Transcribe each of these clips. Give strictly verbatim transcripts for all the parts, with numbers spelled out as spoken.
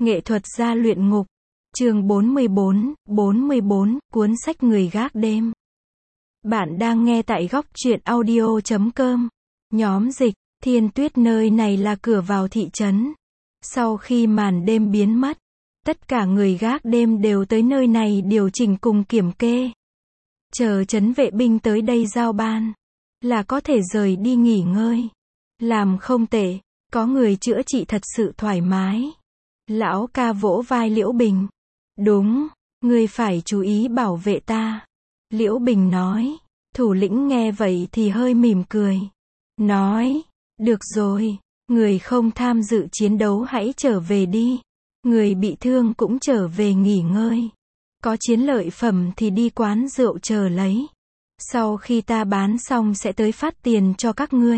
Nghệ thuật gia luyện ngục. Chương bốn mươi bốn, bốn mươi bốn, cuốn sách Người gác đêm. Bạn đang nghe tại góc truyện audio chấm com. Nhóm dịch, Thiên Tuyết nơi này là cửa vào thị trấn. Sau khi màn đêm biến mất, tất cả người gác đêm đều tới nơi này điều chỉnh cùng kiểm kê. Chờ trấn vệ binh tới đây giao ban, là có thể rời đi nghỉ ngơi. Làm không tệ, có người chữa trị thật sự thoải mái. Lão ca vỗ vai Liễu Bình. Đúng, ngươi phải chú ý bảo vệ ta. Liễu Bình nói. Thủ lĩnh nghe vậy thì hơi mỉm cười. Nói, được rồi, người không tham dự chiến đấu hãy trở về đi. Người bị thương cũng trở về nghỉ ngơi. Có chiến lợi phẩm thì đi quán rượu chờ lấy. Sau khi ta bán xong sẽ tới phát tiền cho các ngươi.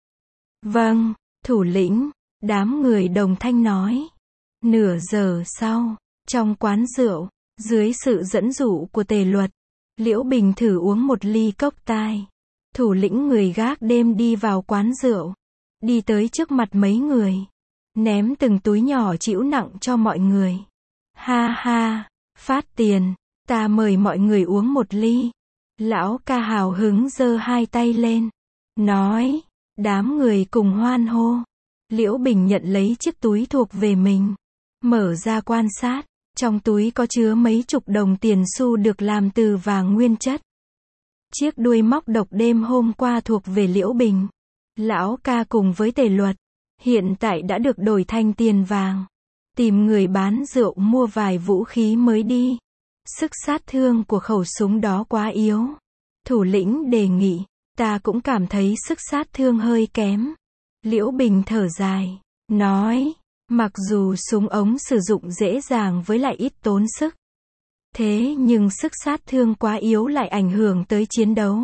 Vâng, thủ lĩnh, đám người đồng thanh nói. Nửa giờ sau, trong quán rượu, dưới sự dẫn dụ của Tề Luật, Liễu Bình thử uống một ly cốc tai. Thủ lĩnh người gác đêm đi vào quán rượu, đi tới trước mặt mấy người, ném từng túi nhỏ trĩu nặng cho mọi người. Ha ha, phát tiền, ta mời mọi người uống một ly. Lão ca hào hứng giơ hai tay lên, nói, đám người cùng hoan hô. Liễu Bình nhận lấy chiếc túi thuộc về mình, mở ra quan sát, trong túi có chứa mấy chục đồng tiền xu được làm từ vàng nguyên chất. Chiếc đuôi móc độc đêm hôm qua thuộc về Liễu Bình. Lão ca cùng với Tề Luật, hiện tại đã được đổi thành tiền vàng. Tìm người bán rượu mua vài vũ khí mới đi. Sức sát thương của khẩu súng đó quá yếu. Thủ lĩnh đề nghị, ta cũng cảm thấy sức sát thương hơi kém. Liễu Bình thở dài, nói, mặc dù súng ống sử dụng dễ dàng với lại ít tốn sức. Thế nhưng sức sát thương quá yếu lại ảnh hưởng tới chiến đấu.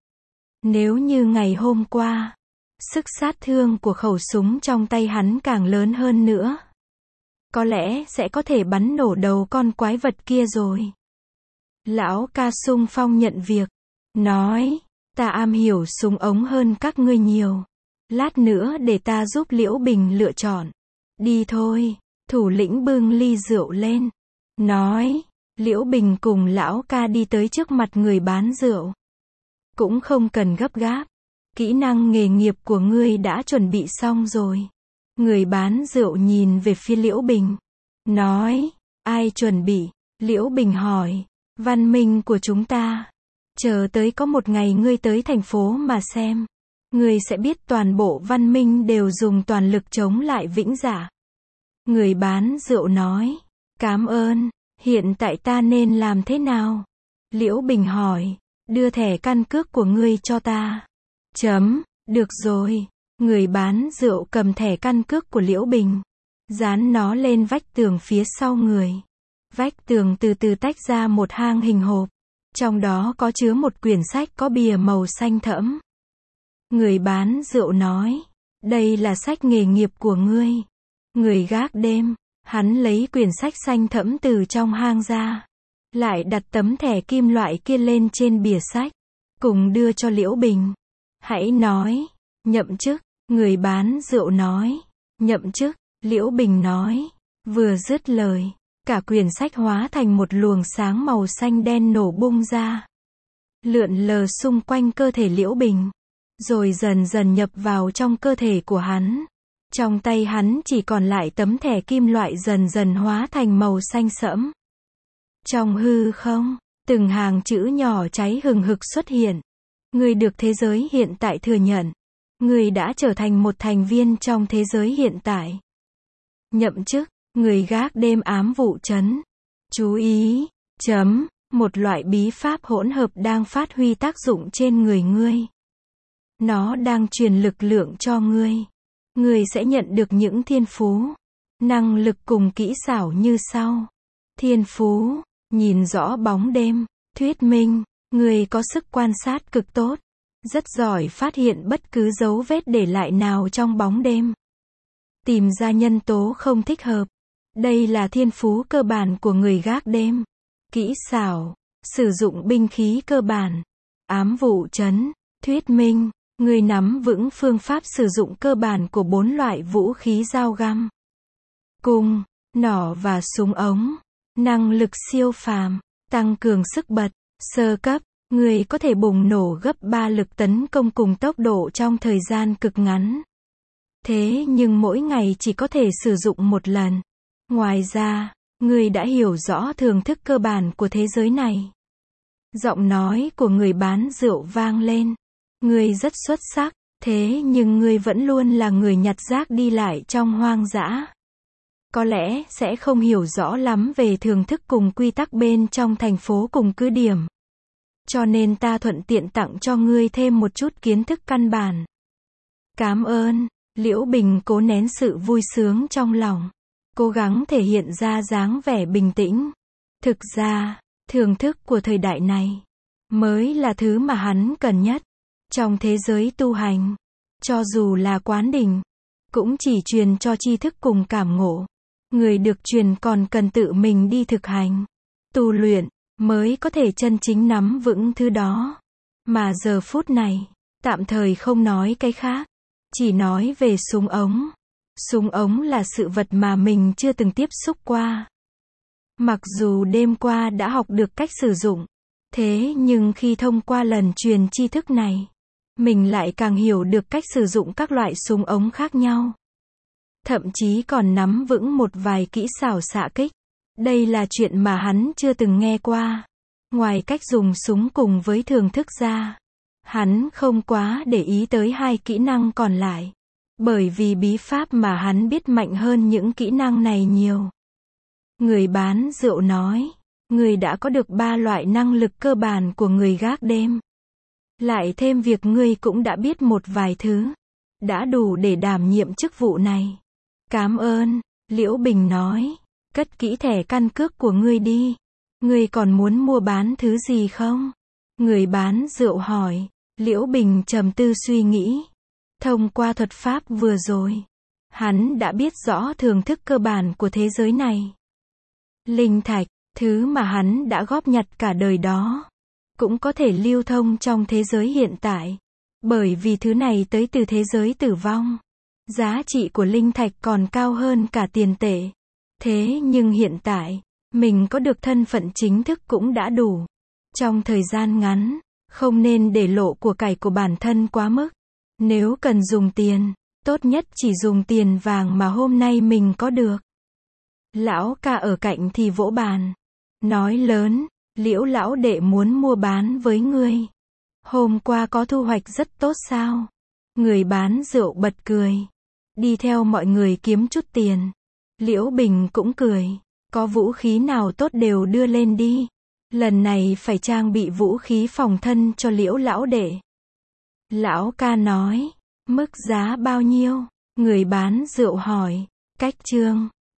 Nếu như ngày hôm qua, sức sát thương của khẩu súng trong tay hắn càng lớn hơn nữa, có lẽ sẽ có thể bắn nổ đầu con quái vật kia rồi. Lão ca xung phong nhận việc, nói, ta am hiểu súng ống hơn các ngươi nhiều. Lát nữa để ta giúp Liễu Bình lựa chọn. Đi thôi, thủ lĩnh bưng ly rượu lên, nói, Liễu Bình cùng lão ca đi tới trước mặt người bán rượu. Cũng không cần gấp gáp, kỹ năng nghề nghiệp của ngươi đã chuẩn bị xong rồi. Người bán rượu nhìn về phía Liễu Bình, nói, ai chuẩn bị? Liễu Bình hỏi, văn minh của chúng ta. Chờ tới có một ngày ngươi tới thành phố mà xem. Ngươi sẽ biết toàn bộ văn minh đều dùng toàn lực chống lại vĩnh dạ. Người bán rượu nói, cảm ơn, hiện tại ta nên làm thế nào? Liễu Bình hỏi, đưa thẻ căn cước của ngươi cho ta. Chấm, được rồi. Người bán rượu cầm thẻ căn cước của Liễu Bình, dán nó lên vách tường phía sau người. Vách tường từ từ tách ra một hang hình hộp. Trong đó có chứa một quyển sách có bìa màu xanh thẫm. Người bán rượu nói, đây là sách nghề nghiệp của ngươi. Người gác đêm, hắn lấy quyển sách xanh thẫm từ trong hang ra, lại đặt tấm thẻ kim loại kia lên trên bìa sách, cùng đưa cho Liễu Bình. Hãy nói, nhậm chức. Người bán rượu nói, nhậm chức. Liễu Bình nói, vừa dứt lời, cả quyển sách hóa thành một luồng sáng màu xanh đen nổ bung ra, lượn lờ xung quanh cơ thể Liễu Bình, rồi dần dần nhập vào trong cơ thể của hắn. Trong tay hắn chỉ còn lại tấm thẻ kim loại dần dần hóa thành màu xanh sẫm. Trong hư không, từng hàng chữ nhỏ cháy hừng hực xuất hiện. Ngươi được thế giới hiện tại thừa nhận. Ngươi đã trở thành một thành viên trong thế giới hiện tại. Nhậm chức, người gác đêm ám vụ trấn. Chú ý, chấm, một loại bí pháp hỗn hợp đang phát huy tác dụng trên người ngươi. Nó đang truyền lực lượng cho ngươi. Ngươi sẽ nhận được những thiên phú, năng lực cùng kỹ xảo như sau. Thiên phú, nhìn rõ bóng đêm. Thuyết minh, ngươi có sức quan sát cực tốt, rất giỏi phát hiện bất cứ dấu vết để lại nào trong bóng đêm. Tìm ra nhân tố không thích hợp. Đây là thiên phú cơ bản của người gác đêm. Kỹ xảo, sử dụng binh khí cơ bản. Ám vụ trấn, thuyết minh, ngươi nắm vững phương pháp sử dụng cơ bản của bốn loại vũ khí dao găm. Cung, nỏ và súng ống. Năng lực siêu phàm, tăng cường sức bật. Sơ cấp, người có thể bùng nổ gấp ba lực tấn công cùng tốc độ trong thời gian cực ngắn. Thế nhưng mỗi ngày chỉ có thể sử dụng một lần. Ngoài ra, người đã hiểu rõ thưởng thức cơ bản của thế giới này. Giọng nói của người bán rượu vang lên. Người rất xuất sắc, thế nhưng người vẫn luôn là người nhặt rác đi lại trong hoang dã. Có lẽ sẽ không hiểu rõ lắm về thưởng thức cùng quy tắc bên trong thành phố cùng cứ điểm. Cho nên ta thuận tiện tặng cho ngươi thêm một chút kiến thức căn bản. Cảm ơn. Liễu Bình cố nén sự vui sướng trong lòng, cố gắng thể hiện ra dáng vẻ bình tĩnh. Thực ra, thưởng thức của thời đại này mới là thứ mà hắn cần nhất. Trong thế giới tu hành, cho dù là quán đỉnh, cũng chỉ truyền cho tri thức cùng cảm ngộ. Người được truyền còn cần tự mình đi thực hành, tu luyện, mới có thể chân chính nắm vững thứ đó. Mà giờ phút này, tạm thời không nói cái khác, chỉ nói về súng ống. Súng ống là sự vật mà mình chưa từng tiếp xúc qua. Mặc dù đêm qua đã học được cách sử dụng, thế nhưng khi thông qua lần truyền tri thức này, mình lại càng hiểu được cách sử dụng các loại súng ống khác nhau. Thậm chí còn nắm vững một vài kỹ xảo xạ kích. Đây là chuyện mà hắn chưa từng nghe qua. Ngoài cách dùng súng cùng với thưởng thức ra, hắn không quá để ý tới hai kỹ năng còn lại. Bởi vì bí pháp mà hắn biết mạnh hơn những kỹ năng này nhiều. Người bán rượu nói, người đã có được ba loại năng lực cơ bản của người gác đêm. Lại thêm việc ngươi cũng đã biết một vài thứ, đã đủ để đảm nhiệm chức vụ này. Cảm ơn, Liễu Bình nói, cất kỹ thẻ căn cước của ngươi đi. Ngươi còn muốn mua bán thứ gì không? Người bán rượu hỏi. Liễu Bình trầm tư suy nghĩ. Thông qua thuật pháp vừa rồi, hắn đã biết rõ thưởng thức cơ bản của thế giới này. Linh thạch, thứ mà hắn đã góp nhặt cả đời đó, cũng có thể lưu thông trong thế giới hiện tại. Bởi vì thứ này tới từ thế giới tử vong. Giá trị của linh thạch còn cao hơn cả tiền tệ. Thế nhưng hiện tại, mình có được thân phận chính thức cũng đã đủ. Trong thời gian ngắn, không nên để lộ của cải của bản thân quá mức. Nếu cần dùng tiền, tốt nhất chỉ dùng tiền vàng mà hôm nay mình có được. Lão ca ở cạnh thì vỗ bàn. Nói lớn, Liễu lão đệ muốn mua bán với ngươi. Hôm qua có thu hoạch rất tốt sao? Người bán rượu bật cười. Đi theo mọi người kiếm chút tiền. Liễu Bình cũng cười. Có vũ khí nào tốt đều đưa lên đi. Lần này phải trang bị vũ khí phòng thân cho Liễu lão đệ. Lão ca nói, mức giá bao nhiêu? Người bán rượu hỏi. Cách chương